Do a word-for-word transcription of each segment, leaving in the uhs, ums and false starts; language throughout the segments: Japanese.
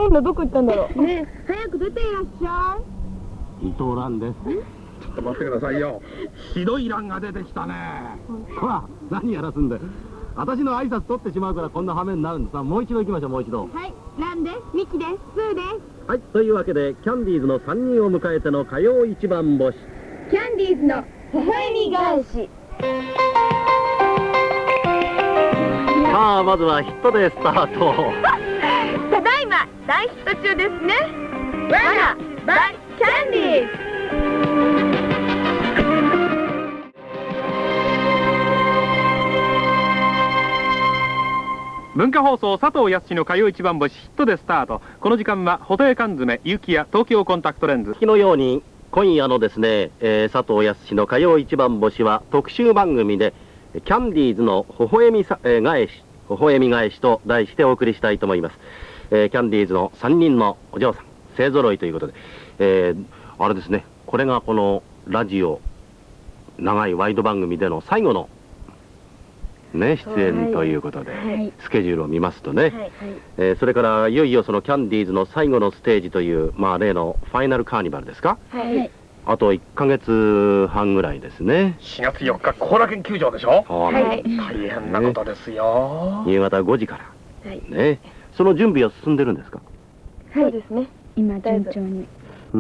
の女どこ行ったんだろう。ねえ、早く出ていらっしゃい。 伊藤蘭です。 ちょっと待ってくださいよ。ひどい蘭が出てきたね。 ほら、何やらすんで。私の挨拶取ってしまうからこんな羽目になるんです。もう一度行きましょう、もう一度。 はい、ランです、ミキです、スーです。 はい、というわけでキャンディーズのさんにんを迎えての火曜一番星、 キャンディーズの微笑み返し。 さあ、まずはヒットでスタート。 ただいま大ヒット中ですね。わらバイキャンディーズ。 文化放送佐藤康の火曜一番星ヒットでスタート。この時間は布袋缶詰、結城屋、東京コンタクトレンズ。 月のように今夜のですね、えー、佐藤康の火曜一番星は特集番組でキャンディーズの微笑みさ、えー、返し微笑み返しと題してお送りしたいと思います。えー、キャンディーズのさんにんのお嬢さん勢ぞろいということで、えー、あれですね、これがこのラジオ長いワイド番組での最後のね、出演ということで、はい、スケジュールを見ますとね、はいはい、えー、それからいよいよそのキャンディーズの最後のステージという、まあ、例のファイナルカーニバルですか、はい、あといっかげつはんぐらいですね。 しがつよっか後楽園球場でしょ。 はい、 大変なことですよ、 ね、夕方ごじから、はい、ね、その準備は進んでるんですか。 はい、そうですね、 今順調に。 うん、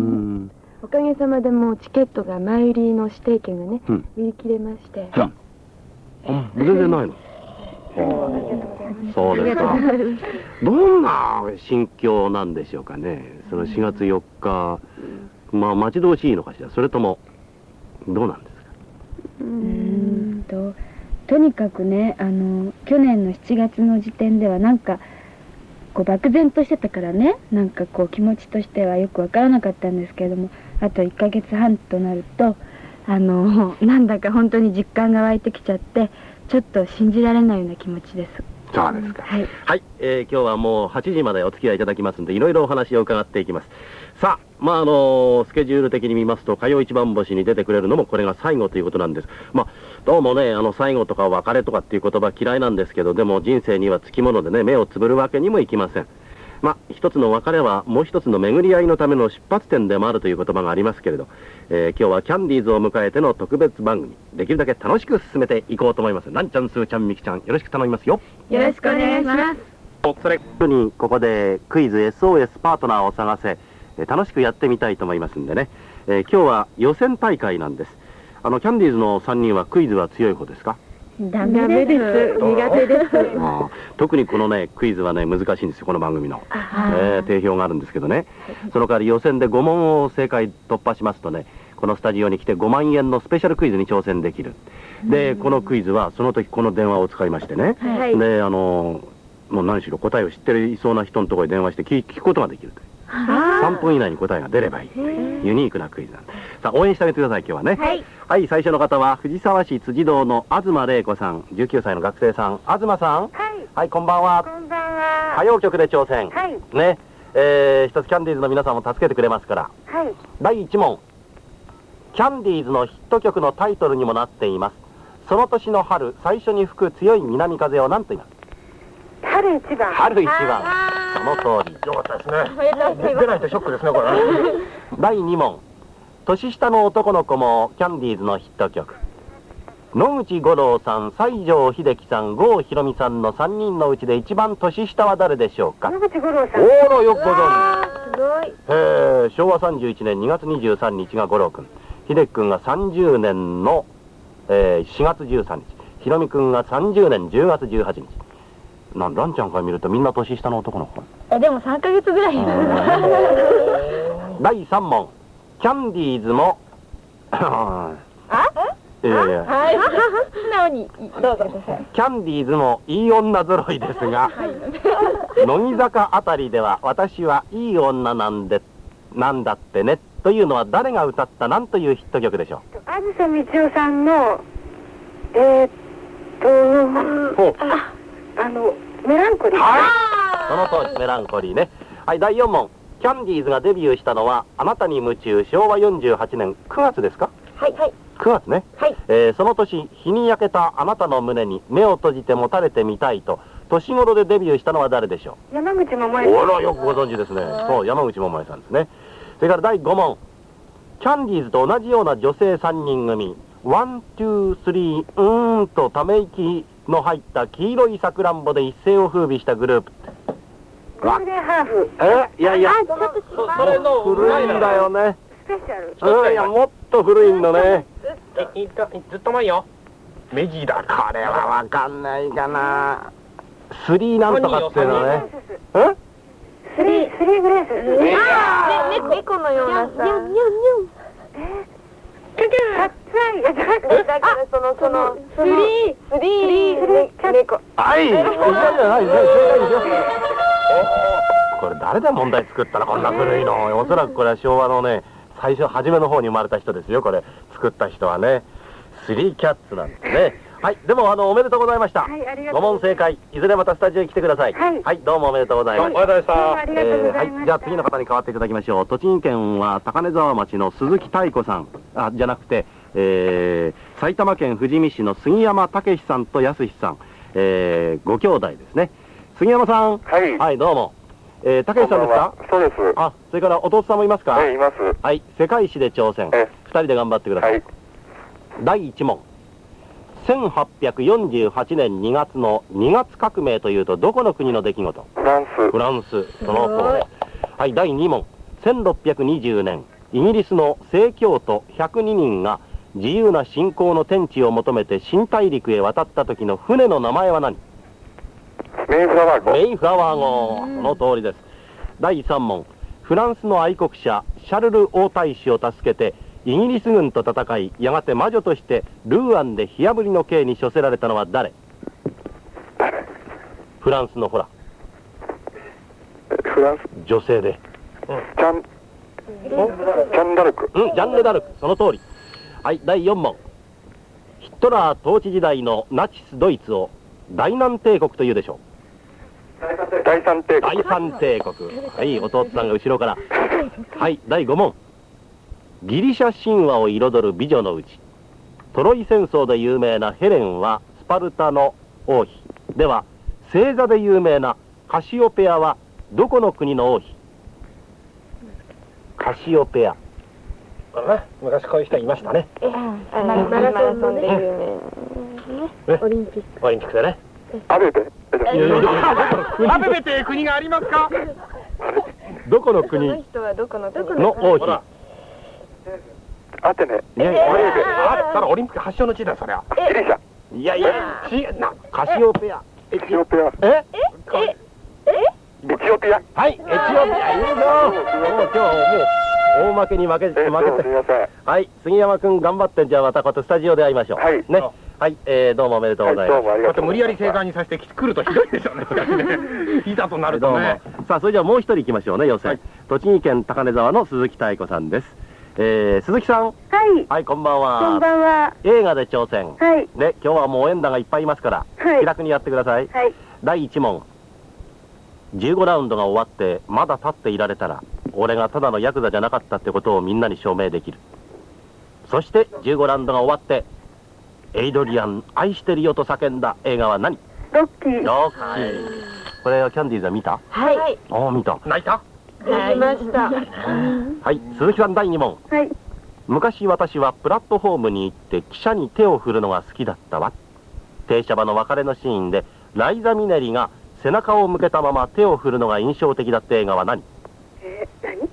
おかげさまでもうチケットが前売りの指定券がね、うん、売り切れまして、 うん、あ、全然ないの。そうですか。どんな心境なんでしょうかね。そのしがつよっか、まあ待ち遠しいのかしら。それともどうなんですか。 うーんととにかくね、あの去年のしちがつの時点ではなんかこう漠然としてたからね、なんかこう気持ちとしてはよくわからなかったんですけれども、あといっかげつはんとなると。あのなんだか本当に実感が湧いてきちゃって、ちょっと信じられないような気持ちです。 そうですか。 はい、 はい、えー、今日はもうはちじまでお付き合いいただきますんで、いろいろお話を伺っていきます。さあ、まああのー、スケジュール的に見ますと火曜一番星に出てくれるのもこれが最後ということなんです。まあどうもね、あの最後とか別れとかっていう言葉嫌いなんですけど、でも人生にはつきものでね、目をつぶるわけにもいきません。まあ、一つの別れはもう一つの巡り合いのための出発点でもあるという言葉がありますけれど、えー、今日はキャンディーズを迎えての特別番組、できるだけ楽しく進めていこうと思います。なんちゃん、すーちゃん、みきちゃん、よろしく頼みますよ。 よろしくお願いします。 それにここでクイズ エスオーエス パートナーを探せ、えー、楽しくやってみたいと思いますんでね、えー、今日は予選大会なんです。あのキャンディーズのさんにんはクイズは強い方ですか。 ダメです。苦手です。 あ、特にこのねクイズはね難しいんですよ、この番組の、えー、定評があるんですけどね。その代わり予選でごもんを正解突破しますとね、このスタジオに来てごまんえんのスペシャルクイズに挑戦できる。でこのクイズはその時この電話を使いましてね、はい、であのもう何しろ答えを知っていそうな人のところに電話して聞, 聞くことができるという。さんぷん以内に答えが出ればいいというユニークなクイズなんで、さあ応援してあげてください今日はね。はい、はい、最初の方は藤沢市辻堂の東玲子さん、じゅうきゅうさいの学生さん。東さん、はい、はい、こんばんは。 こんばんは。 歌謡曲で挑戦、はい、ね、えー、一つキャンディーズの皆さんも助けてくれますから、はい、だいいち問、キャンディーズのヒット曲のタイトルにもなっています。その年の春、最初に吹く強い南風を何と言います。 春一番。 春一番。その通り。 よかったですね。出ないとショックですね、これ。 だいに問、年下の男の子もキャンディーズのヒット曲。野口五郎さん、西城秀樹さん、郷ひろみさんのさんにんのうちで一番年下は誰でしょうか。 野口五郎さん。 おー、よくご存知。 すごい。 えー、しょうわさんじゅういちねんにがつにじゅうさんにちが五郎くん、秀樹くんがさんじゅうねんの、えー、しがつじゅうさんにち、ひろみくんがさんじゅうねんじゅうがつじゅうはちにち。なん、ランちゃんから見るとみんな年下の男の子。 え、でもさんかげつぐらい。 だいさん問、キャンディーズもあいやいや、 はい、素直にどうぞ。 キャンディーズもいい女揃いですが、乃木坂あたりでは私はいい女なんでなんだってねというのは誰が歌った何というヒット曲でしょう。 あずさみちおさんのえー、っとああのメランコリー。 はい、その通り、メランコリーね。はい、だいよん問、キャンディーズがデビューしたのはあなたに夢中、しょうわよんじゅうはちねんくがつですか。 はいはい、 くがつね。はい、えー、その年日に焼けたあなたの胸に目を閉じてもたれてみたいと年頃でデビューしたのは誰でしょ山口百恵う？おら、よくご存知ですね。そう、山口百恵さんですね。それからだいご問。キャンディーズと同じような女性さんにん組、ワン、ツー、スリー、うーんとため息の入った黄色いさくらんぼで一世を風靡したグループ。 ゴールデンハーフえいやいや、 あ、ちょっとそそれの古いんだよね。 スペシャルうん、いや、もっと古いんだね。 いいとずっと前よ。メジだかこれはわかんないかな。スリーなんとかっていうのね。うんスリースリーグレースあー、ね、猫のようなさ。 かっついやじゃなくてだからそのそのスリースリー猫。 はい、一緒じゃない、正解ですよ。これ誰で問題作ったらこんな古いの。おそらくこれは昭和のね、最初初めの方に生まれた人ですよ。これ作った人はね、スリーキャッツなんですね。はい、でもあのおめでとうございました。 はいありがとうご問正解。いずれまたスタジオに来てください。 はいどうもおめでとうございます。 おめでとうございまありがとうございまはい、 したじゃあ次の方に代わっていただきましょう。栃木県は高根沢町の鈴木太子さん、あ、じゃなくて、えー、埼玉県富士見市の杉山武さんと康さん、えー、ご兄弟ですね。杉山さん、 はい。 はい、どうも。えー、武さんですか？ そうです。 あ、それから弟さんもいますか？ ええ、います。 はい、世界史で挑戦。 え二人で頑張ってください。 はい。 だいいち問。せんはっぴゃくよんじゅうはちねんにがつのにがつ革命というとどこの国の出来事？ フランス。 フランス、そのとおりです。はい、だいに問。せんろっぴゃくにじゅうねん、イギリスの正教徒ひゃくににんが自由な信仰の天地を求めて新大陸へ渡った時の船の名前は何？ メイフラワー号。 メイフラワー号、その通りです。だいさん問。フランスの愛国者シャルル王太子を助けてイギリス軍と戦い、やがて魔女としてルーアンで火あぶりの刑に処せられたのは誰？フランスのほらフランス。 女性で、 ジャン。ジャンダルク。 うん、ジャンヌ・ダルク、その通り。はい、だいよん問。ヒットラー統治時代のナチスドイツを大南帝国というでしょ第三帝う。 国。 第三帝国。はい、弟さんが後ろから。はい、だいご問。ギリシャ神話を彩る美女のうち、トロイ戦争で有名なヘレンはスパルタの王妃。では、星座で有名なカシオペアはどこの国の王妃？カシオペア。 昔こういう人いましたね。 マラソンで有名。オリンピック。 オリンピックでね。 アベベ。 アベベっていう国がありますか？ どこのそ国の人はどこの国の王妃？ アテネ。 ね、 あったらオリンピック発祥の地だよそりゃ。 ギリシャ。 いやいや、ちなカシオペア。 エチオピア。 え？ エチオピア。 はい、エチオピア、いいぞ。もう今日はもう大負けに負けてえっと、 負けて。 すみません。 はい、杉山くん頑張ってんじゃあまたこうやってスタジオで会いましょう。 はいね。はい、えー、どうもおめでとうございます。 はい、どうもありだってがとうございます。 無理やり正解にさせて来るとひどいでしょうね。それねいざとなるどうもとね。。 さあ、それじゃあもう一人行きましょうね、予選。 はい栃木県高根沢の鈴木太子さんです。えー、鈴木さん。 はいはい、こんばんは。 こんばんは映画で挑戦。 はいね、今日はもう応援団がいっぱいいますから、 はい気楽にやってください。 はいだいいち問。じゅうごラウンドが終わってまだ立っていられたら俺がただのヤクザじゃなかったってことをみんなに証明できる。そしてじゅうごラウンドが終わってエイドリアン愛してるよと叫んだ映画は何？ ロッキーロッキー。これはキャンディーズは見た？ はい。 ああ、見た。 泣いた？ できました。 はい、鈴木さんだいに問。 はい昔私はプラットフォームに行って記者に手を振るのが好きだったわ。停車場の別れのシーンでライザ・ミネリが背中を向けたまま手を振るのが印象的だった映画は何？ えー、何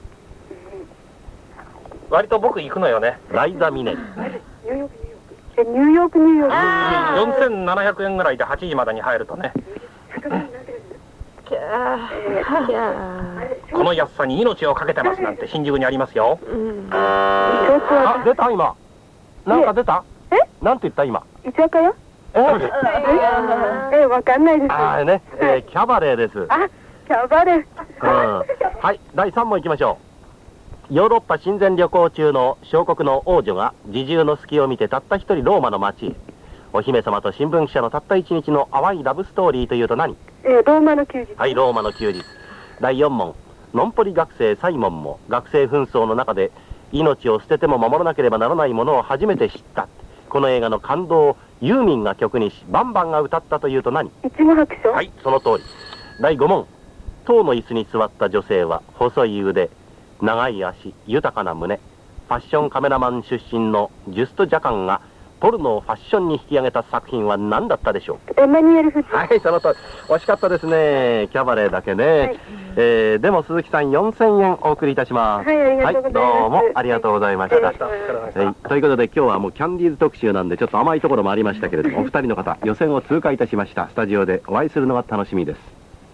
割と僕行くのよね。 ライザ・ミネリ。 ニューヨークニューヨークえニューヨークニューヨークよんせんななひゃくえんぐらいではちじまでに入るとね。 キャーキャー。 この安さに命をかけてますなんて新宿にありますよ。 うん。 ちょっとあ、 待出た今。なんか出た？ えなんて言った今？ って居酒屋えええわかんないですああね、えー、キャバレーです。 あキャバレーうん、はい、だいさん問いきましょう。ヨーロッパ親善旅行中の小国の王女が侍従の隙を見てたった一人ローマの町へ。お姫様と新聞記者のたった一日の淡いラブストーリーというと何？ えー、ローマの休日はい、ローマの休日。だいよん問。ノンポリ学生サイモンも学生紛争の中で命を捨てても守らなければならないものを初めて知った。 この映画の感動をユーミンが曲にしバンバンが歌ったというと何？ いちご白書。 はい、その通り。だいご問。塔の椅子に座った女性は細い腕、長い足、豊かな胸。ファッションカメラマン出身のジュスト・ジャカンがポルノをファッションに引き上げた作品は何だったでしょう？ エマニュエル・フッチ。 はい、その通り。惜しかったですね。キャバレーだけね。 はい、 えー、でも鈴木さんよんせんえんお送りいたします。 はい、ありがとうございます。 はい、どうもありがとうございました。 はい、 はい、ということで今日はもうキャンディーズ特集なんでちょっと甘いところもありましたけれども、お二人の方予選を通過いたしました。スタジオでお会いするのが楽しみです。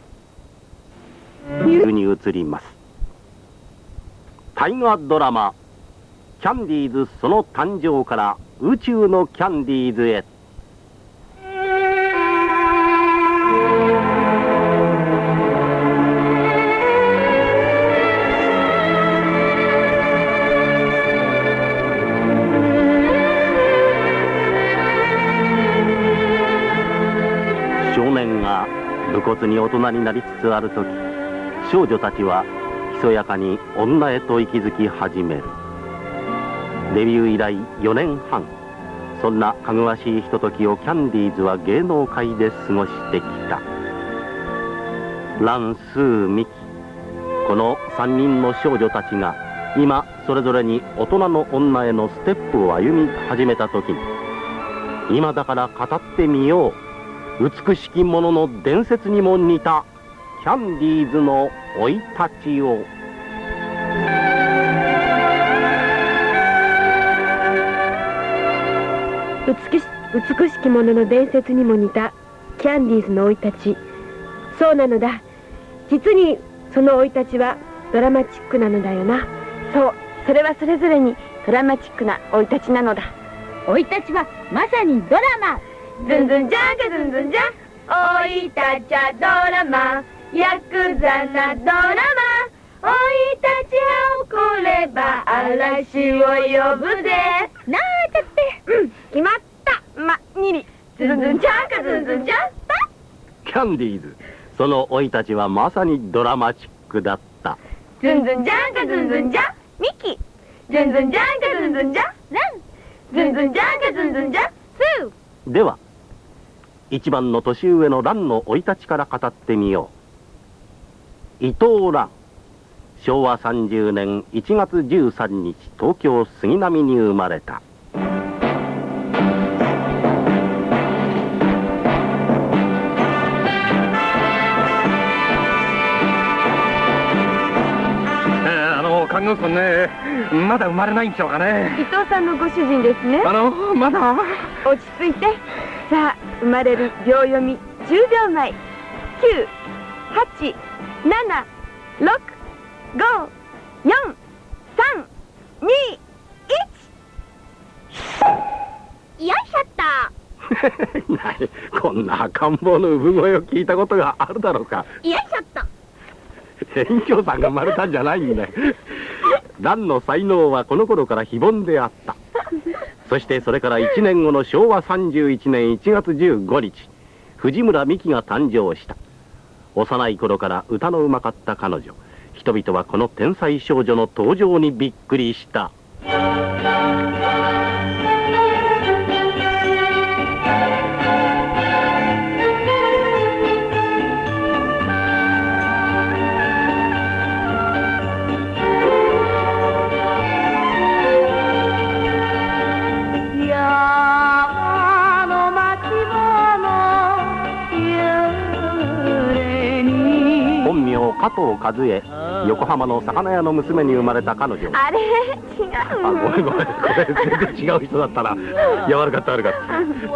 に移ります。大河ドラマキャンディーズその誕生から宇宙のキャンディーズへ。少年が武骨に大人になりつつある時、少女たちはひそやかに女へと息づき始める。デビュー以来よねんはん、そんなかぐわしいひとときをキャンディーズは芸能界で過ごしてきた。ラン・スー・ミキ、このさんにんの少女たちが今それぞれに大人の女へのステップを歩み始めた時に、今だから語ってみよう、美しきものの伝説にも似たキャンディーズの生い立ちを。 美し美しきものの伝説にも似たキャンディーズの生い立ち。そうなのだ。実にその生い立ちはドラマチックなのだよな。そう、それはそれぞれにドラマチックな生い立ちなのだ。 生い立ちはまさにドラマ。 ズンズンジャンカズンズンジャン、生い立ちはドラマ、ヤクザなドラマ、生い立ちは起これば嵐を呼ぶぜ。 なんちゃって。 うん、決まった。ま、にり。ズンズンジャンカズンズンジャンパ。 キャンディーズ、その生い立ちはまさにドラマチックだった。 ズンズンジャンカズンズンジャン、ミキ。ズンズンジャンカズンズンジャン、ラン。ズンズンジャンカズンズンジャン、スー。 では一番の年上の蘭の生い立ちから語ってみよう。伊藤蘭、しょうわさんじゅうねんいちがつじゅうさんにち、東京杉並に生まれた。 看護師さんね、まだ生まれないんでしょうかね。 伊藤さんのご主人ですね。 あのまだ落ち着いて。さあ、生まれる秒読みじゅうびょうまえ。きゅう、はち、なな、ろく、ご、よん、さん、に、いち。よいしょっと。 何、こんな赤ん坊の産声を聞いたことがあるだろうか。 よいしょっと。 遠鏡さんが生まれたんじゃないんだよ。蘭の才能はこの頃から非凡であった。そしてそれからいちねんごのしょうわさんじゅういちねんいちがつじゅうごにち、藤村美樹が誕生した。幼い頃から歌のうまかった彼女、人々はこの天才少女の登場にびっくりした。加藤和恵、横浜の魚屋の娘に生まれた彼女。 あれ、違う。 あ、ごめんごめん、これ全然違う人だったな。いや、悪かった悪かった。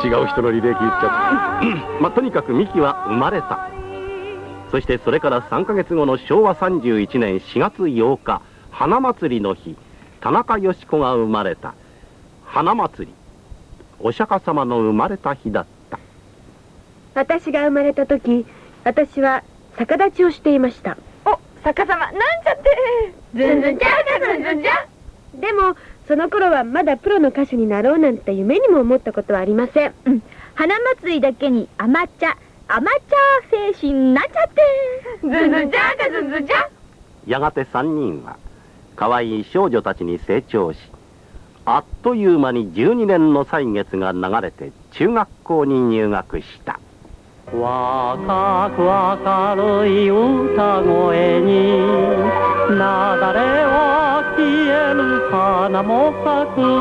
違う人の履歴言っちゃった。まあ、とにかくミキは生まれた。そしてそれからさんかげつごのしょうわさんじゅういちねんしがつようか、花祭りの日、田中よし子が生まれた。花祭り、お釈迦様の生まれた日だった。 私が生まれた時、私は逆立ちをしていました。お、逆さま、なんちゃって。ズンズンジャンカズンズンジャン。でもその頃はまだプロの歌手になろうなんて夢にも思ったことはありません。 うん、花祭りだけにアマチャアマチャ精神になっちゃって。 ズンズンジャンカズンズンジャン。 やがてさんにんは可愛い少女たちに成長し、 あっという間にじゅうにねんの歳月が流れて中学校に入学した。 若く明るい歌声になだれは消える花も咲く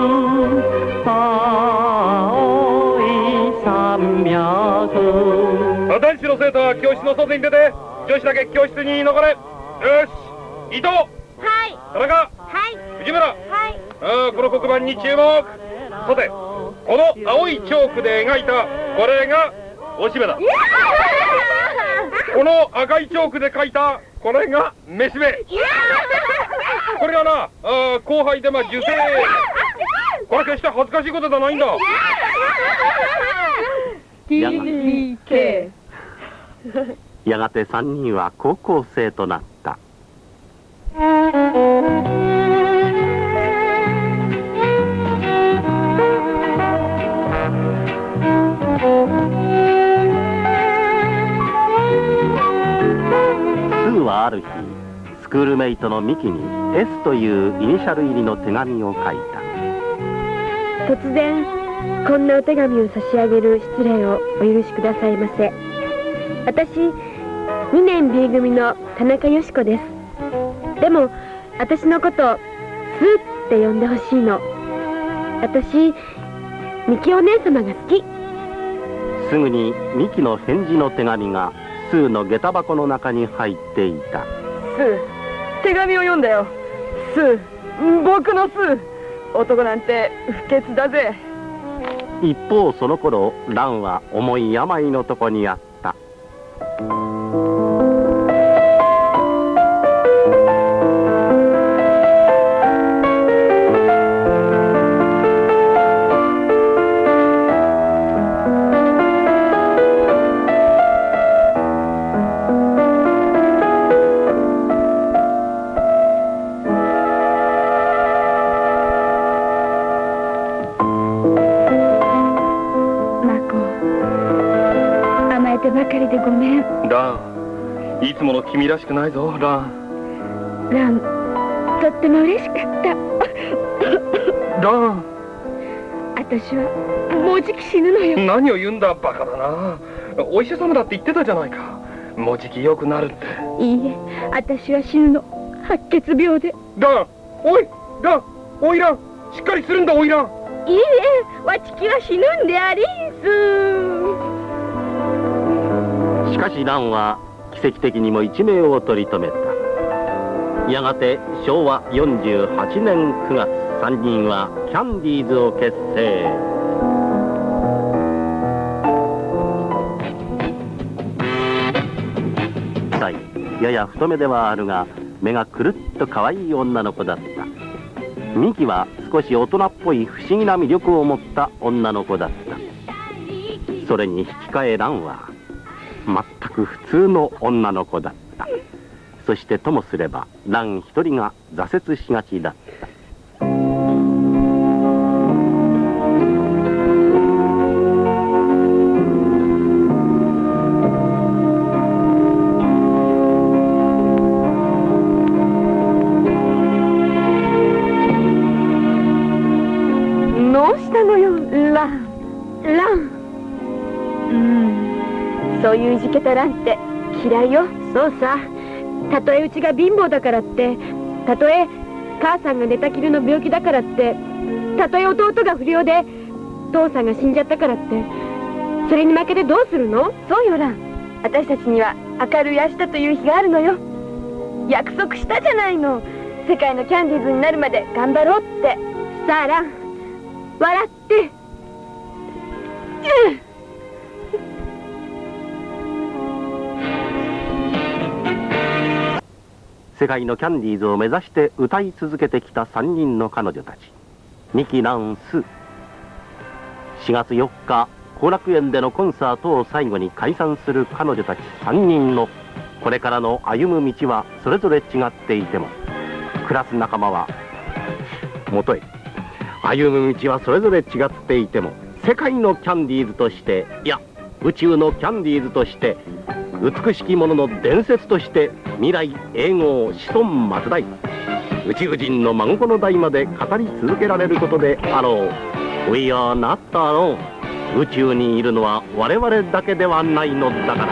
青い山脈。 男子の生徒は教室の外に出て、女子だけ教室に残れ。よし、伊藤、 はい田中、 はい藤村、 はいあーこの黒板に注目。さて、この青いチョークで描いたこれがおしべだ。この赤いチョークで描いたこれがめしべ。これがな、あー後輩でまあ受精。これ決して恥ずかしいことじゃないんだ。 やがやがてさんにんは高校生となった。はある日、スクールメイトのミキに エス というイニシャル入りの手紙を書いた。 突然こんなお手紙を差し上げる失礼をお許しくださいませ。私にねん B 組の田中よし子です。でも私のことをスーって呼んでほしいの。私ミキお姉様が好き。 すぐにミキの返事の手紙がスーの下駄箱の中に入っていた。 スー、手紙を読んだよ。スー、僕のスー。男なんて不潔だぜ。 一方その頃ランは重い病のとこにあった。 ばかりでごめん。 ラン、いつもの君らしくないぞ。ランラン、とっても嬉しかった。 ラン、 私はもうじき死ぬのよ。 何を言うんだ、バカだな。お医者様だって言ってたじゃないか。もうじき良くなるって。 いいえ、私は死ぬの。白血病で。 ラン、おいラン、おいらん、しっかりするんだ、おいらん。 いいえ、わちきは死ぬんでありんす。 しかしランは奇跡的にも一命を取り留めた。やがてしょうわよんじゅうはちねんくがつ、さんにんはキャンディーズを結成。やや太めではあるが目がくるっと可愛い女の子だった。ミキは少し大人っぽい不思議な魅力を持った女の子だった。それに引き換えランは全く普通の女の子だった。そしてともすればラン一人が挫折しがちだった。 どうしたのよ、ラン。ラン。うん、そういういじけたランって嫌いよ。そうさ。たとえうちが貧乏だからって、たとえ母さんが寝たきりの病気だからって、たとえ弟が不良で父さんが死んじゃったからって、それに負けてどうするの？そうよ、ラン。私たちには明るい明日という日があるのよ。約束したじゃないの。世界のキャンディーズになるまで頑張ろうって。さあ、ラン、笑って。うん。 世界のキャンディーズを目指して歌い続けてきたさんにんの彼女たち。ミキ、ラン、ス。しがつよっか、後楽園でのコンサートを最後に解散する彼女たちさんにんのこれからの歩む道はそれぞれ違っていても、クラス仲間はもとへ。歩む道はそれぞれ違っていても、世界のキャンディーズとして、いや宇宙のキャンディーズとして、美しきものの伝説として、未来永劫子孫末代宇宙人の真心の代まで語り続けられることであろう。 We are not alone。 宇宙にいるのは我々だけではないのだから。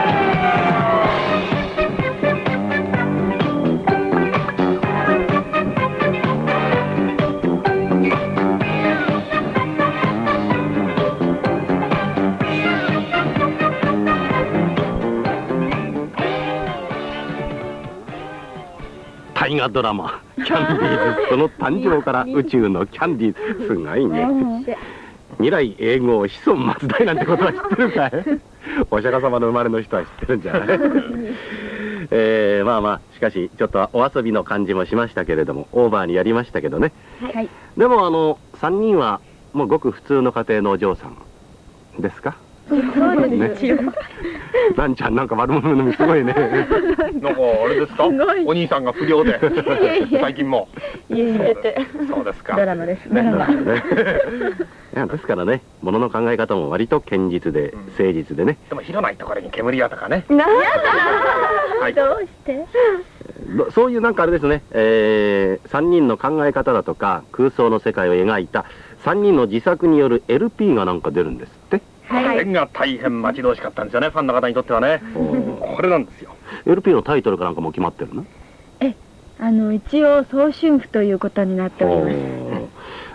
大河ドラマ「キャンディーズ」その誕生から宇宙のキャンディーズ、すごいね。未来永劫子孫末代なんてことは知ってるかい？お釈迦様の生まれの人は知ってるんじゃない？えー、まあまあしかしちょっとお遊びの感じもしましたけれども、オーバーにやりましたけどね。 はい。 でもあのさんにんはもうごく普通の家庭のお嬢さんですか？ そうですよ。 ランちゃんなんか悪者のすごいね。 なんかあれですか、お兄さんが不良で最近も。 いえいえ、 そうですか。 ドラマです。ドラマ。 いやですからね、ものの考え方も割と堅実で誠実でね。 でも広ないところに煙屋とかね。 なんはい。 どうして？ そういうなんかあれですね、えー、さんにんの考え方だとか空想の世界を描いたさんにんの自作による エルピー がなんか出るんですって。 これが大変待ち遠しかったんですよね、ファンの方にとってはね。これなんですよ。 エルピー のタイトルかなんかも決まってるの？ え、あの一応総春譜ということになっております。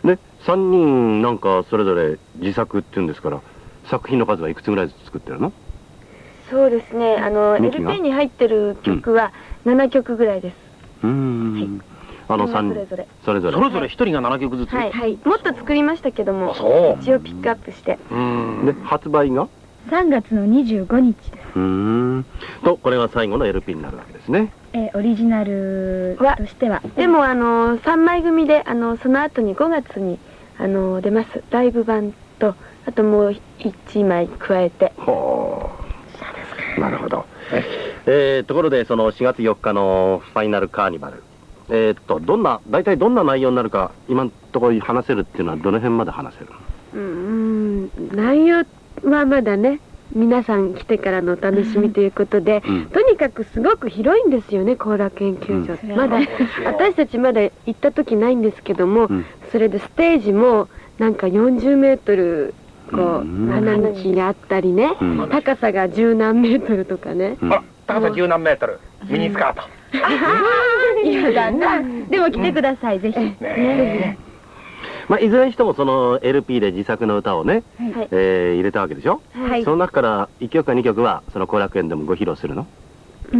でさんにんなんかそれぞれ自作っていうんですから、作品の数はいくつぐらいずつ作ってるの？ そうですね、あの エルミキがピー に入ってる曲はななきょくぐらいです。 うーん、あのさんにんそれぞれそれぞれそれぞれ一人がななきょくずつ。 はい、はい、もっと作りましたけども、 そう一応ピックアップして。 で発売がさんがつのにじゅうごにちです。 うーんと、これが最後の エルピー になるわけですね。 えー、オリジナルとしては。 でもあのさんまい組で、あのその後にごがつにあの出ますライブ版と、あともういちまい加えて。 ほう、なるほど。えー、ところでそのしがつよっかのファイナルカーニバル、えー、っとどんな大体どんな内容になるか今のところ話せるっていうのはどの辺まで話せるの？ うーん、内容はまだね、皆さん来てからのお楽しみということで、 うん、 とにかくすごく広いんですよね、後楽園球場、 うん、 まだ私たちまだ行った時ないんですけども、うん、それでステージもなんかよんじゅうメートルこう、うん、花道があったりね、うん、高さが十何メートルとかね、 うん、あ、高さ十何メートル、ミニスカート。 いやだな。でも来てください、ぜひ。ね。 まあいずれにしてもその エルピー で自作の歌をね、はい、えー、入れたわけでしょ。はい。その中からいっきょくかにきょくはその後楽園でもご披露するの？ うん、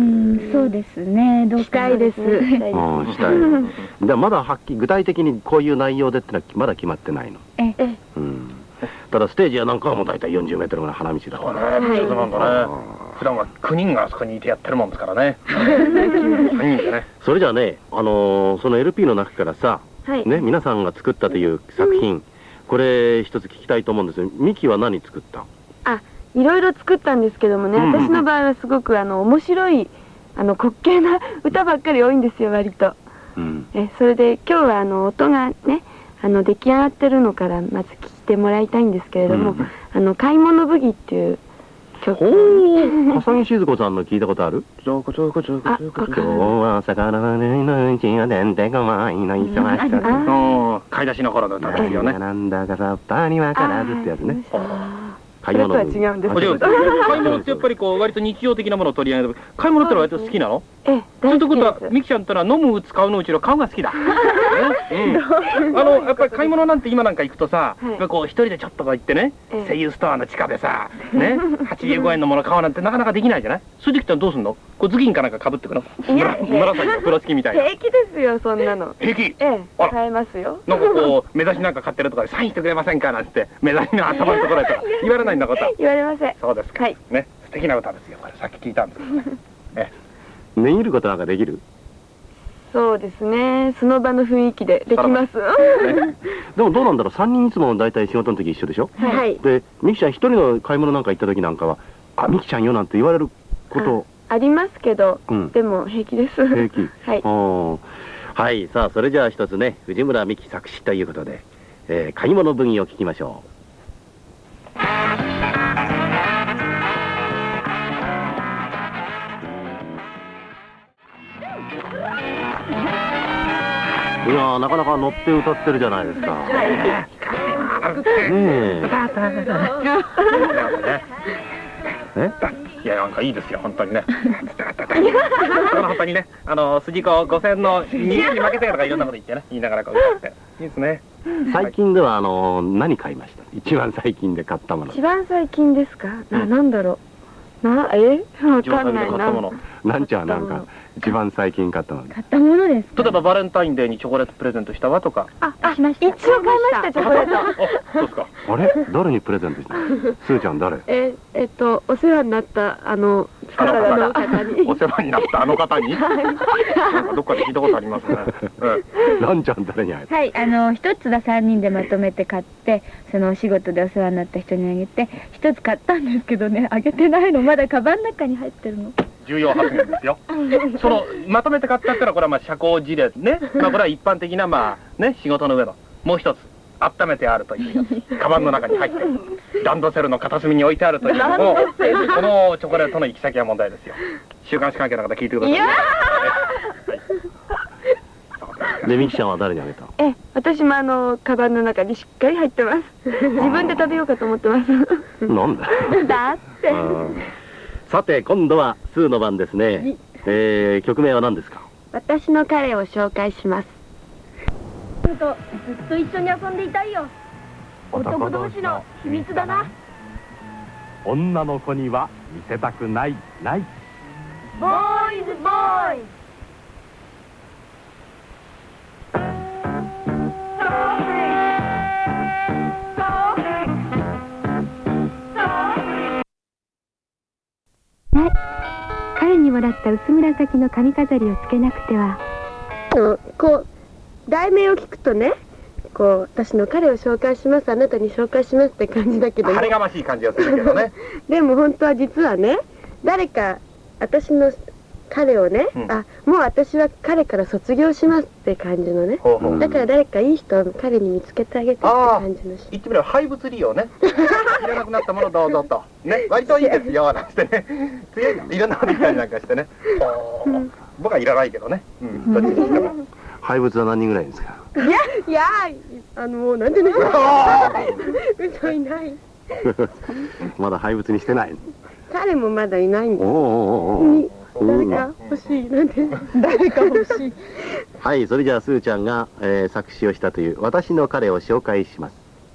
そうですね。どうしたいです。うん、 したい。でまだはっきり具体的にこういう内容でってのはまだ決まってないの？ ええ。 うん。ただステージやなんかはもう大体よんじゅうメートルぐらい花道だから。 そうね。そうなんだね。普段はきゅうにんがあそこにいてやってるもんですからね。さんにんでね。 それじゃあね、あのー、その エルピー の中からさ、はい、ね、皆さんが作ったという作品、うん、これ一つ聞きたいと思うんですよ。ミキは何作った？ あ、いろいろ作ったんですけどもね、うん、私の場合はすごくあの面白いあの滑稽な歌ばっかり多いんですよ、割と。うん、えそれで今日はあの音がね、あの出来上がってるのからまず聞いてもらいたいんですけれども、うん、あの買い物ブギっていう曲。 おお、笠木静子さんの聞いたことある？ちょこちょこちょこちょこ。今日は魚のうちはでんでこまいの忙しさ。 買い出しの頃の歌ですよね。 なんだかさっぱりわからずってやつね。 買い物とは違うんです。 買い物ってやっぱりこう割と日常的なものを取り上げる。買い物ってのは割と好きなの？ ええ、 そういうことはミキちゃんってのは飲む使うのうちの顔が好きだ。あのやっぱり買い物なんて今なんか行くとさ、こう一人でちょっとこう行ってね、声優ストアの地下でさ、ね、はちじゅうごえんのもの買うなんてなかなかできないじゃない？そういう時ってどうすんの？こう頭巾かなんか被ってくの？紫の風呂敷みたいな。 平気ですよ、そんなの。 平気？ ええ、買えますよ。 なんかこう目指しなんか買ってるとかでサインしてくれませんかなんて目指しの頭のところでとか言われないんだこと。 言われません。 そうですか。はい。ね、素敵な歌ですよ。これさっき聞いたんですけどね。ええ。値切ることなんかできる？ そうですね。その場の雰囲気でできます。 でもどうなんだろう。さんにんいつも大体仕事の時一緒でしょ。 はい。 でミキちゃん一人の買い物なんか行った時なんかは、あ、ミキちゃんよなんて言われること。 ありますけど、でも平気です。 平気。 はい。 はい。さあそれじゃあ一つね、藤村美樹作詞ということで、えー、買い物ブギを聞きましょう。 いやーなかなか乗って歌ってるじゃないですか。ねえ。え？ いやなんかいいですよ本当にね。この本当にね、あの筋子五千の逃げに負けてとかいろんなこと言ってね、言いながらこう歌っていいですね。 最近ではあの何買いました？一番最近で買ったもの。 一番最近ですか？な、なんだろう。な、え？わかんないな。 なんちゃんなんか一番最近買ったもの。 買ったものですか？ 例えばバレンタインデーにチョコレートプレゼントしたわとか。 あ、あ、しました。一応買いましたチョコレート。 あ、そうですか。 あれ？誰にプレゼントしたの？すーちゃん誰？ え、えっとお世話になったあの方の方に。 お世話になったあの方に。なんかどっかで聞いたことありますね。 なんちゃん誰に会えた？ はい、あの一つださんにんでまとめて買って、そのお仕事でお世話になった人にあげて、一つ買ったんですけどね、あげてないの、まだカバンの中に入ってるの。 重要発言ですよ。そのまとめて買ったってのはこれはまあ社交辞令ね。まあこれは一般的なまあね仕事の上のもう一つ温めてあるというやつ、カバンの中に入ってランドセルの片隅に置いてあるというのを、このチョコレートの行き先は問題ですよ。週刊誌関係の方聞いてくださいね。 でミキちゃんは誰にあげた？ え、私もあのカバンの中にしっかり入ってます。自分で食べようかと思ってます。 なんだ。 だって。 さて今度はスーの番ですね。えー、曲名は何ですか？ 私の彼を紹介します。 ずっとずっと一緒に遊んでいたいよ。 男同士の秘密だな。女の子には見せたくないない。 ボーイズボーイ。 彼にもらった薄紫の髪飾りをつけなくては。こう題名を聞くとね、こう私の彼を紹介します、あなたに紹介しますって感じだけど、 晴れがましい感じがするけどね。 でも本当は実はね、誰か私の彼をね、うん、あ、もう私は彼から卒業しますって感じのね。ほうほう。だから誰かいい人を彼に見つけてあげてって感じの。 言ってみれば廃物利用ね。いらなくなったものどうぞとね、割といいですよなんてね、強いいろんなこと言ったりなんかしてね。うん、僕はいらないけどね。うん、どっちにしても。 廃物は何人ぐらいですか？ いやいや、あのもうなんでね。嘘いない。 まだ廃物にしてない。 彼もまだいないんです。おおお。誰か欲しいなんて。誰か欲しい。 はい、それじゃあスーちゃんが、えー、作詞をしたという私の彼を紹介します。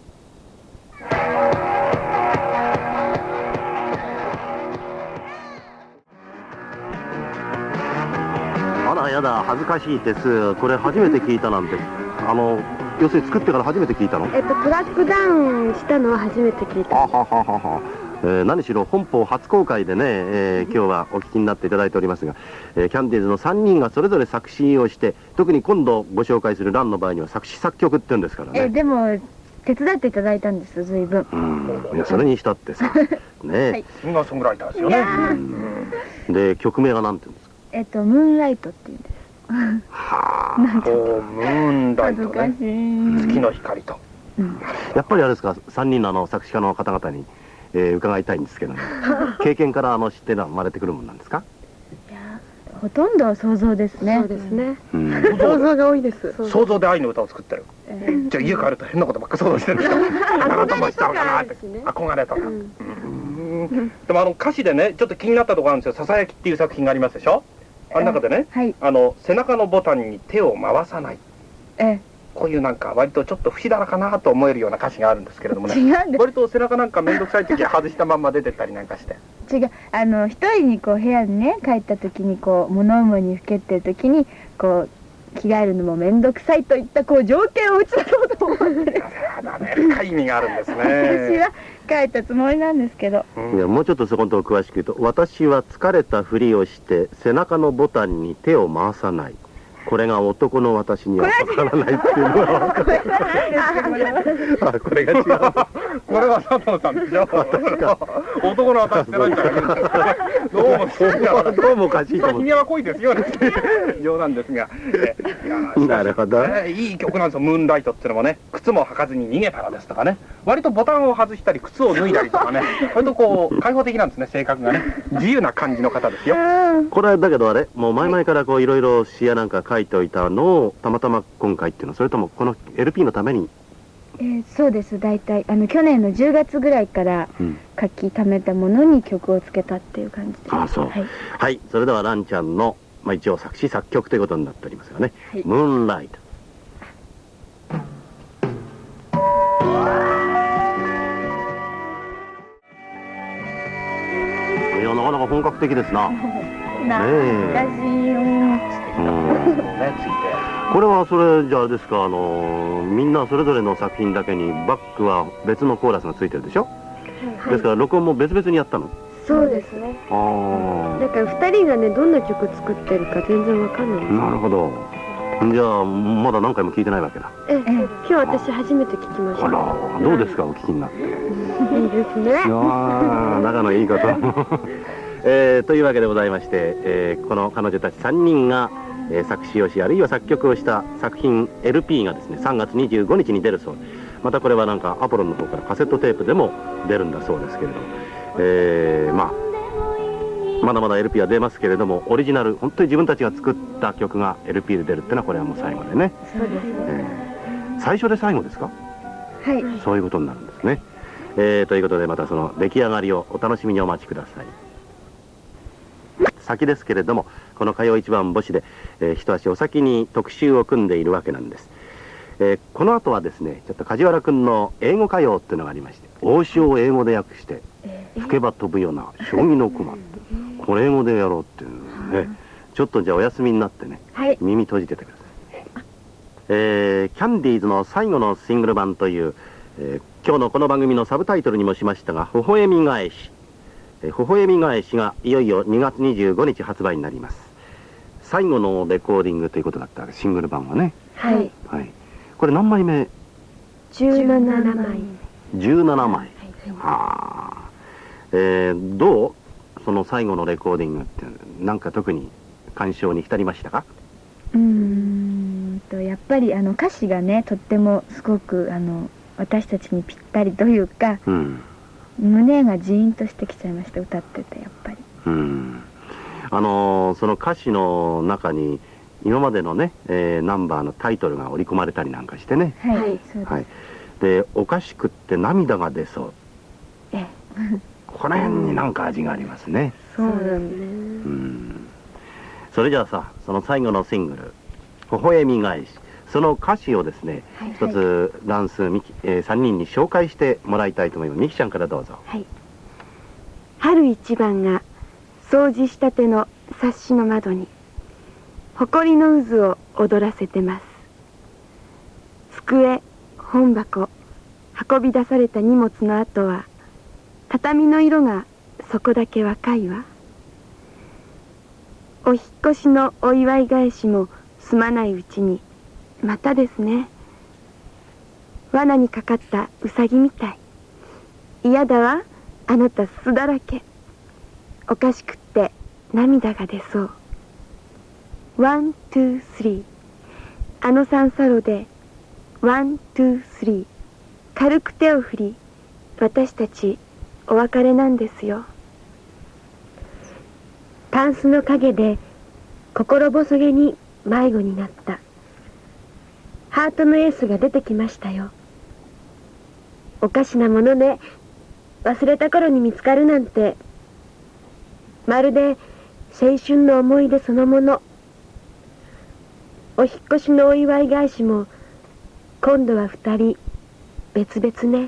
あらやだ、恥ずかしいです。これ初めて聞いたなんて、あの要するに作ってから初めて聞いたの？ えっとトラックダウンしたのは初めて聞いた。はははは。 えー、何しろ本邦初公開でね、えー、今日はお聞きになっていただいておりますが、えー、キャンディーズのさんにんがそれぞれ作詞をして、特に今度ご紹介するランの場合には作詞作曲って言うんですからね。 えー、でも手伝っていただいたんです、随分。 うん、いやそれにしたってさね、はい、 シンガーソングライターですよね。 で曲名は何て言うんですか？ えっとムーンライトって言うんです。 はあ。 ムーンライトね。月の光と。 うん、やっぱりあれですか、さんにんのあの作詞家の方々に、えー、伺いたいんですけどね。経験からあの知って生まれてくるもんなんですか？ いやほとんどは想像ですね。 そうですね。想像が多いです。 想像で愛の歌を作ってる。じゃあ家帰ると変なことばっか想像してるんですか？長友しちゃうかなって憧れとか。でもあの歌詞でねちょっと気になったところあるんですよ。ささやきっていう作品がありますでしょ。あの中でね、あの背中のボタンに手を回さない。こういうなんか割とちょっと不死だらかなと思えるような歌詞があるんですけれどもね。割と背中なんか面倒くさい時は外したまんま出てったりなんかして。 違う、あの一人にこう部屋にね帰った時にこう物思いにふけってる時にこう着替えるのも面倒くさいといったこう条件を打ち出そうと思ってる。 深い意味があるんですね。 私は書いたつもりなんですけど。 いやもうちょっとそこのとこ詳しく言うと、私は疲れたふりをして背中のボタンに手を回さない。これが男の私にはわからないっていうのは。 これはあ、これが違う。 これは佐藤さんでしょ。男の私って何か言うんですか。どうもどうもおかしいと思う。 君は恋ですよ。冗談ですが。 なるほど。 いい曲なんですよ。ムーンライトっていうのもね、靴も履かずに逃げたらですとかね。割とボタンを外したり靴を脱いだりとかね。割とこう開放的なんですね、性格がね。自由な感じの方ですよ。 これだけどあれ、もう前々からこういろいろ詩やなんか書いておいたのをたまたま今回っていうの、それともこの エルピー のために。 えー、そうです。大体あの去年のじゅうがつぐらいから書き溜めたものに曲をつけたっていう感じです。 ああそう。はい、はい、それではランちゃんの、まあ、一応作詞作曲ということになっておりますがね、はい、ムーンライト。いや、なかなか本格的ですな。 懐かしいよ。 これはそれじゃあれですか、あのみんなそれぞれの作品だけにバックは別のコーラスがついてるでしょ、はい、ですから録音も別々にやったの。 そうですね。ああ、だからふたりがね、どんな曲作ってるか全然わかんないです。 なるほど。じゃあまだ何回も聞いてないわけだ。 ええ、今日私初めて聞きました。 あら、どうですか、お聞きになって。 いいですね。 ああ、仲のいいこと。えー、というわけでございまして、えー、この彼女たちさんにんが、えー、作詞をし、あるいは作曲をした作品 エルピー がですね、さんがつにじゅうごにちに出るそう。またこれはなんかアポロンの方からカセットテープでも出るんだそうですけれど、えー、まあまだまだ エルピー は出ますけれども、オリジナル、本当に自分たちが作った曲が エルピー で出るっていうのはこれはもう最後でね。 そうですね、 えー、最初で最後ですか。 はい、 そういうことになるんですね。えー、ということでまたその出来上がりをお楽しみにお待ちください。先ですけれども、この火曜一番星で、えー、一足お先に特集を組んでいるわけなんです。えー、この後はですね、ちょっと梶原君の英語歌謡っていうのがありまして、王将を英語で訳して吹けば飛ぶような将棋の駒って、これ英語でやろうっていうのね、ちょっとじゃあお休みになってね、はい、耳閉じててください。えー、キャンディーズの最後のシングル版という、えー、今日のこの番組のサブタイトルにもしましたが、微笑み返し。微笑み返しがいよいよにがつにじゅうごにち発売になります。最後のレコーディングということだったシングル版はね。 はい、 はい、これ何枚目？ じゅうななまい。 じゅうななまい。はあ、えー、どうその最後のレコーディングってなんか特に感傷に浸りましたか？ うーんとやっぱりあの歌詞がね、とってもすごくあの私たちにぴったりというか、うん、胸がジーンとしてきちゃいました、歌っててやっぱり。 うん、あのー、その歌詞の中に今までのね、えー、ナンバーのタイトルが織り込まれたりなんかしてね。 はい、そうです。はい、 で、おかしくって涙が出そう。 ええ、この辺になんか味がありますね。 そうなんですね。うん。 それじゃあさ、その最後のシングル「微笑み返し」、その歌詞をですね、はい、一つダンスミキ、えー、さんにんに紹介してもらいたいと思います。ミキちゃんからどうぞ。 はい。春一番が掃除したての冊子の窓に埃の渦を踊らせてます。机、本箱、運び出された荷物の後は畳の色がそこだけ若いわ。お引っ越しのお祝い返しもすまないうちにまたですね。罠にかかったウサギみたい。嫌だわ、あなた巣だらけ。おかしくって涙が出そう。ワン、ツー、スリー。あの三叉路でワン、ツー、スリー。軽く手を振り、私たちお別れなんですよ。タンスの陰で心細げに迷子になった。ハートのエースが出てきましたよ。おかしなものね。忘れた頃に見つかるなんて。まるで青春の思い出そのもの。お引っ越しのお祝い返しも今度は二人別々ね。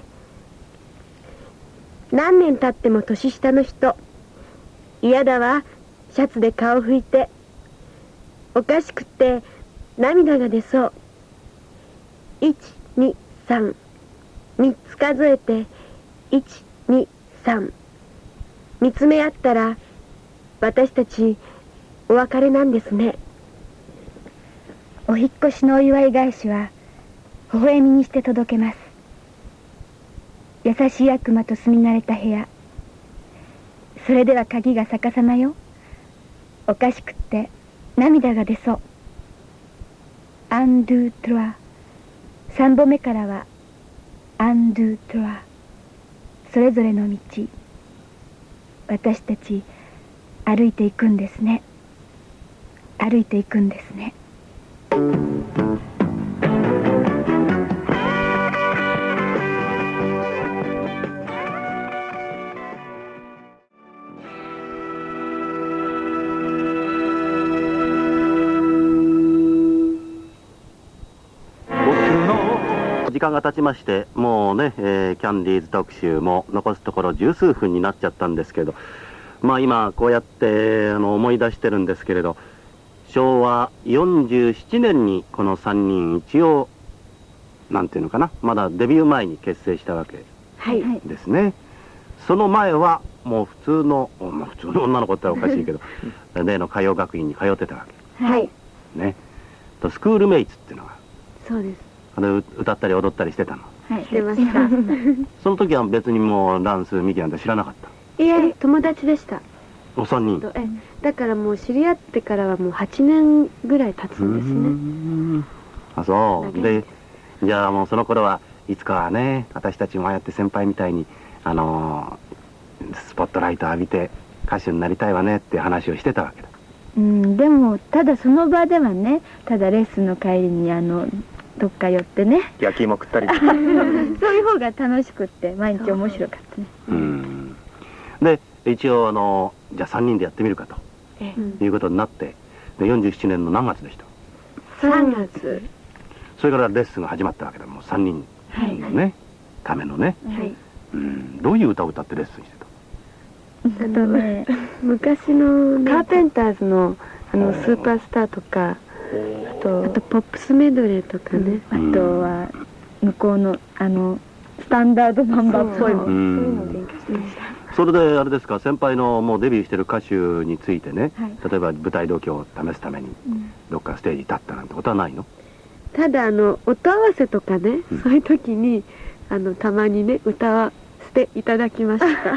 何年経っても年下の人。嫌だわ、シャツで顔拭いて。おかしくって涙が出そう。いち、に、さん。みっつ数えて、いち、に、さん。見つめ合ったら、私たち、お別れなんですね。 お引っ越しのお祝い返しは、微笑みにして届けます。 優しい悪魔と住み慣れた部屋。それでは鍵が逆さまよ。おかしくって涙が出そう。アンドゥトロワ。三歩目からはアンドゥトロワ。それぞれの道、私たち歩いていくんですね。歩いていくんですね。 時間が経ちまして、もうね、えーキャンディーズ特集も残すところ十数分になっちゃったんですけど、まあ今こうやってあの思い出してるんですけれど、しょうわよんじゅうななねんにこのさんにん一応なんていうのかな、まだデビュー前に結成したわけはいですね。その前はもう普通の、まあ、普通の女の子っておかしいけど例の歌謡学院に通ってたわはいけね。とスクールメイツっていうのがそうです。 あのう歌ったり踊ったりしてたの。 はいしてましたその時は別にもうダンスミキなんて知らなかった。 いえ友達でした。 お三人。 えだからもう知り合ってからはもうはちねんぐらい経つんですね。 あ、そう長いで、じゃあもうその頃はいつかはね、私たちもああやって先輩みたいにあのースポットライト浴びて歌手になりたいわねって話をしてたわけだ。 うん、でもただその場ではね、ただレッスンの帰りにあのどっか寄ってね、 焼き芋食ったりそういう方が楽しくって毎日面白かったね。 うんで一応あのじゃあさんにんでやってみるかとえいうことになって、でよんじゅうななねんの何月でした。 さんがつ。 それからレッスンが始まったわけだ。もうさんにんのね、ためのね、 はいうんどういう歌を歌ってレッスンしてた。 あとね、 昔のカーペンターズのあのスーパースターとか、あとあとポップスメドレーとかね、 あとは向こうのあのスタンダードナンバーっぽいもそういん。 うのを勉強してました。 それであれですか、先輩のもうデビューしてる歌手についてね、 はい例えば舞台度胸を試すためにどっかステージに立ったなんてことはないの。 ただあの音合わせとかね、 うんそういう時にあのたまにね歌わせていただきました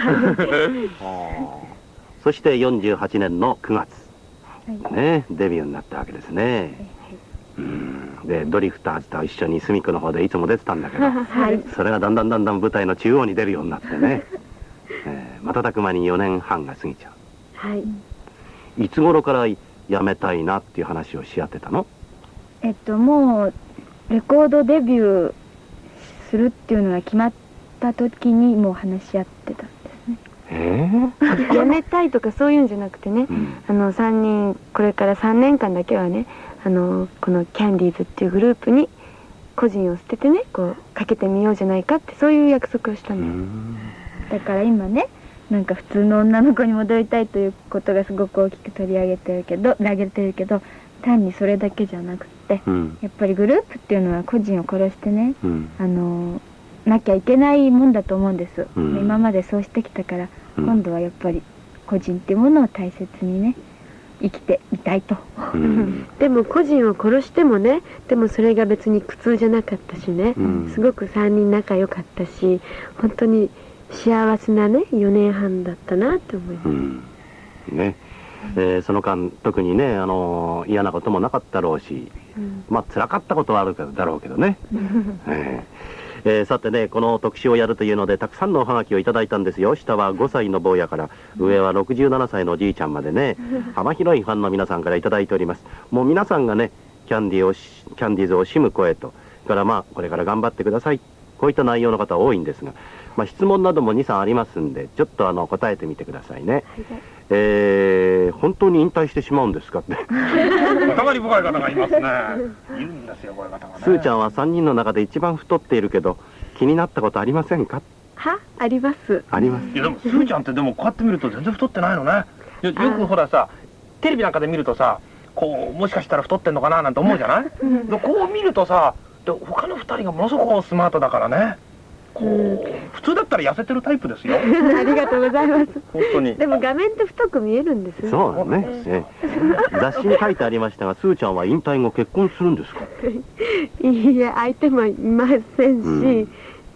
そしてよんじゅうはちねんのくがつ、 はいね、デビューになったわけですね。うんでドリフターズと一緒に隅っこの方でいつも出てたんだけどはいそれがだんだんだんだん舞台の中央に出るようになってね、えー、瞬く間によねんはんが過ぎちゃはい。 う。いつ頃から辞めたいなっていう話をし合ってたの。 えっともうレコードデビューするっていうのが決まった時にもう話し合ってたんですね。 えーやめたいとかそういうんじゃなくてね、 うんあのさんにんこれからさんねんかんだけはね、あのこのキャンディーズっていうグループに個人を捨ててね、こうかけてみようじゃないかってそういう約束をしたうんです。 んだから今ね、なんか普通の女の子に戻りたいということがすごく大きく取り上げてるけど、上げてるけど、単にそれだけじゃなくって、 うんやっぱりグループっていうのは個人を殺してね、 うんあのなきゃいけないもんだと思うんです、 うん今までそうしてきたから、 うん今度はやっぱり個人っていうものを大切にね生きてみたいと。 うんでも個人を殺してもね、でもそれが別に苦痛じゃなかったしね、 うんすごくさんにん仲良かったし、本当に幸せなねよねんはんだったなって思います。 うんねえーその間特にね、あのー嫌なこともなかったろうし、 うんまあ辛かったことはあるだろうけどね、えーえーさてね、この特集をやるというのでたくさんのおはがきをいただいたんですよ。下はごさいの坊やから上はろくじゅうななさいのおじいちゃんまでね、幅広いファンの皆さんからいただいております。もう皆さんがねキャンディーをしキャンディーズを惜しむ声と、それからまあこれから頑張ってください、こういった内容の方多いんですが、まあ、質問などもにさんありますんでちょっとあの答えてみてくださいね。えー、本当に引退してしまうんですかって疑り深い方がいますね。いるんですよ、こういう方がね。 スーちゃんはさんにんの中で一番太っているけど気になったことありませんか。 はあります。 あります。 いやでもスーちゃんってでもこうやって見ると全然太ってないのね。よ、よくほらさ、テレビなんかで見るとさ、こうもしかしたら太ってんのかななんて思うじゃない。でこう見るとさ、で他のふたりがものすごくこうスマートだからね。こう普通だったら痩せてるタイプですよ。 ありがとうございます。 本当に。 でも画面って太く見えるんです。 そうだね、ええ雑誌に書いてありましたが、スーちゃんは引退後結婚するんですか。 いいえ、相手もいませんし、 うん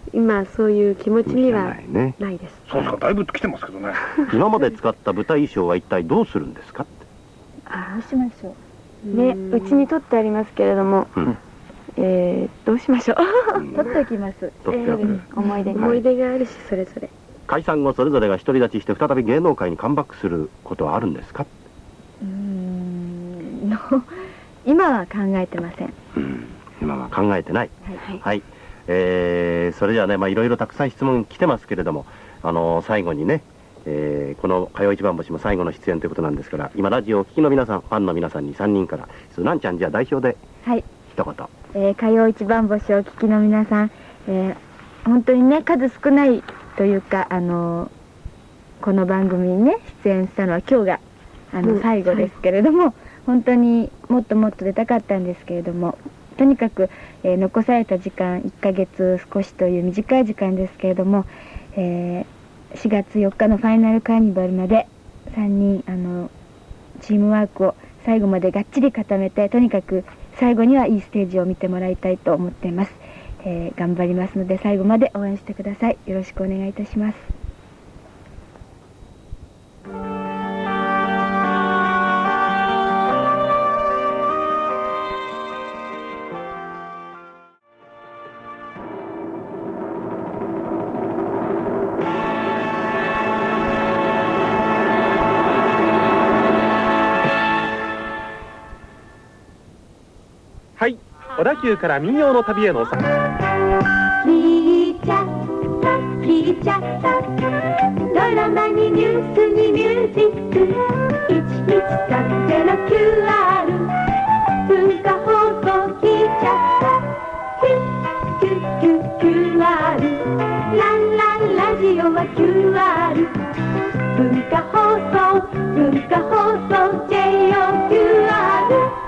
今そういう気持ちにはないね。 ないです。 そうですか、だいぶ来てますけどね。 今まで使った舞台衣装は一体どうするんですかって。 どうしましょう。 ね、うちに取ってありますけれども、 うんえー、どうしましょう。 取っておきます。 取っておくえー思い出に。 思い出があるし、それぞれ。 解散後それぞれが独り立ちして再び芸能界にカムバックすることはあるんですか。 うーんの今は考えてません。 うん今は考えてない。 はい。 はい、えー、それじゃあね、まあいろいろたくさん質問来てますけれども、あのー最後にね、えーこの火曜一番星も最後の出演ということなんですから、今ラジオをお聞きの皆さん、ファンの皆さんにさんにんからなんちゃん、じゃあ代表ではい。 一言。 えー、火曜一番星をお聞きの皆さん、えー本当にね、数少ないというか、あのーこの番組にね、出演したのは今日があの、 うん最後ですけれども、本当にもっともっと出たかったんですけれども、とにかく、えー残された時間いっかげつ少しという短い時間ですけれども、えーしがつよっかのファイナルカーニバルまでさんにんあのチームワークを最後までがっちり固めて、とにかく最後にはいいステージを見てもらいたいと思っています。えー頑張りますので最後まで応援してください。よろしくお願いいたします。 はい、小田急から民謡の旅へのおさ聞いちゃった聞いちゃったドラマにニュースにミュージックいちいちさんゼロキューアール 文化放送聞いちゃったキュッキュッキュッ キューアール ランランラジオは キューアール 文化放送文化放送 ジェイオーキューアール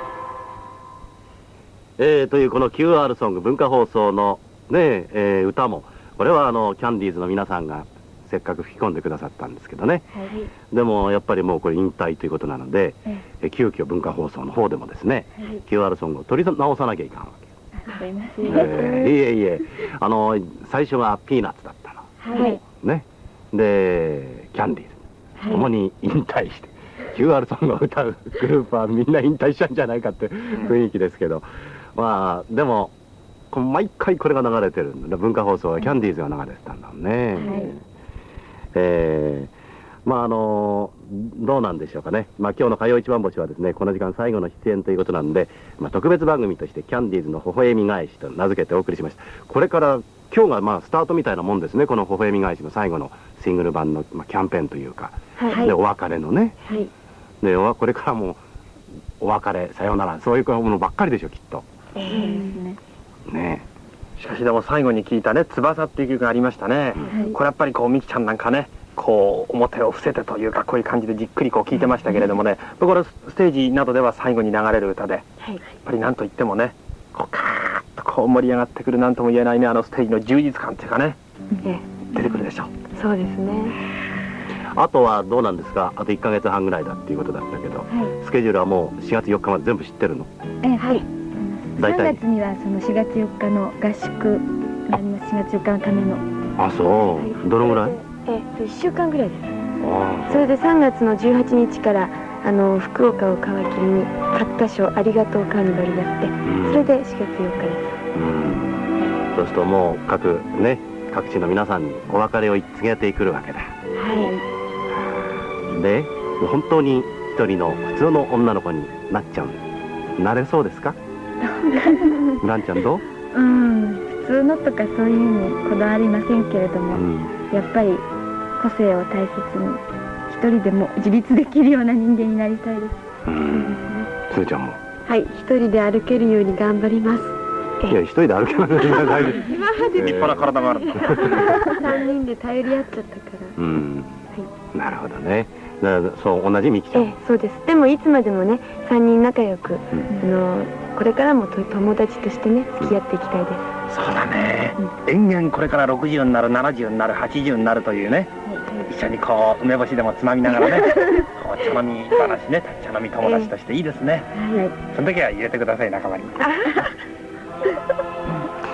えー、というこの キューアール ソング、文化放送のね、えー歌もこれはあのキャンディーズの皆さんがせっかく吹き込んでくださったんですけどね、 はい。 でもやっぱりもうこれ引退ということなので、 ええ急遽文化放送の方でもですね、 はい。 キューアール ソングを取り直さなきゃいかんわあ、すいませけ、 ん。 えーいえいえ、あの最初はピーナッツだったのはい。 ね、でキャンディーズともに引退して、キューアール ソングを歌うグループはみんな引退しちゃうんじゃないかって雰囲気ですけど、まあでもこの毎回これが流れてるんだ。文化放送はキャンディーズが流れてたんだもんね、 はい。 えーまああのどうなんでしょうかね。まあ今日の火曜一番星はですね、この時間最後の出演ということなんで、まあ、特別番組としてキャンディーズの微笑み返しと名付けてお送りしました。これから今日がまあスタートみたいなもんですね。この微笑み返しの最後のシングル版の、まあ、キャンペーンというか、 はいでお別れのね、 はいでおこれからもお別れさようなら、そういうものばっかりでしょきっとそうですね。 ね。 しかしでも最後に聞いたね、翼っていう曲がありましたね。 はい。 これやっぱりこう、みきちゃんなんかね、こう、表を伏せてというか、こういう感じでじっくりこう聞いてましたけれどもね、これステージなどでは最後に流れる歌で、 はいやっぱりなんといってもね、こう、カーッとこう盛り上がってくる、なんとも言えないね、あのステージの充実感っていうかね、 え出てくるでしょう。 えそうですねあとはどうなんですか。あといっかげつはんぐらいだっていうことだったけど、 はスケジュールはもうしがつよっかまで全部知ってるの。 い。え、はい。3 大体月にはそのしがつよっかの合宿があります。しがつよっかのための。 あ、そう、どのぐらい。 ええいっしゅうかんぐらいです。 あそれでさんがつのじゅうはちにちからあの福岡を皮切りに各箇所ありがとうカーニバルやって、それでしがつよっかです。 うん、そうするともう各ね、各地の皆さんにお別れを告げてくるわけだ。 はいで本当に一人の普通の女の子になっちゃう、なれそうですか。ランちゃんどう。 うん、普通のとかそういうにこだわりませんけれども、 うんやっぱり個性を大切に一人でも自立できるような人間になりたいです。 うん、すーちゃんも。 はい一人で歩けるように頑張ります。 いや一人で歩けないじゃないです。 今まで立派な体があるんだ。 さんにんで頼り合っちゃったからうん、なるほどね。だからそう同じみきちゃん。 ええそうです。でもいつまでもねさんにん仲良く、 うんあのこれからもと友達としてね付き合っていきたいです。 そうだね。延々これからろくじゅうになる、ななじゅうになる、はちじゅうになるというね、一緒にこう梅干しでもつまみながらね、こう茶飲み話ね、茶飲み友達としていいですね。 はい。 その時は入れてください、仲間に。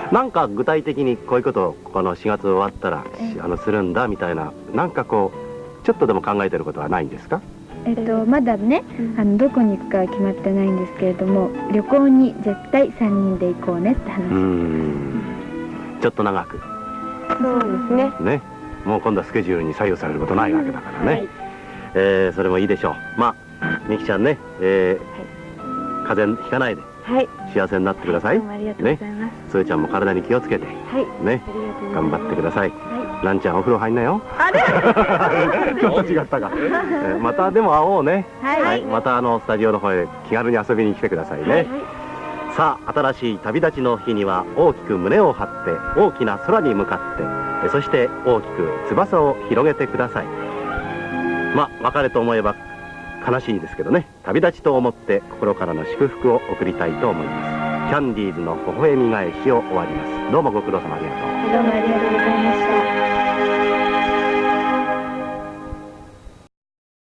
なんか具体的にこういうことをこのしがつ終わったらあのするんだみたいな、なんかこうちょっとでも考えてることはないんですか？ えっとまだね、あのどこに行くかは決まってないんですけれども、旅行に絶対さんにんで行こうねって話。 うーん、ちょっと長くそうですね。 ね、もう今度はスケジュールに左右されることないわけだからね、えーそれもいいでしょう。まあみきちゃんね、えー風邪ひかないではい。 幸せになってください。 どうもありがとうございます。 つーちゃんも体に気をつけてはい。 ね、 ありがとうございます。 頑張ってください。 はランちゃんお風呂入んなよ。 あれちょっと違ったか。えーまたでも会おうね。 はいまたあのスタジオの方へ気軽に遊びに来てくださいね。 はい。 さあ新しい旅立ちの日には大きく胸を張って大きな空に向かってえそして大きく翼を広げてください。まあ別れと思えば悲しいですけどね、旅立ちと思って心からの祝福を送りたいと思います。キャンディーズの微笑み返しを終わります。どうもご苦労様ありがとう。 どうもありがとうございました。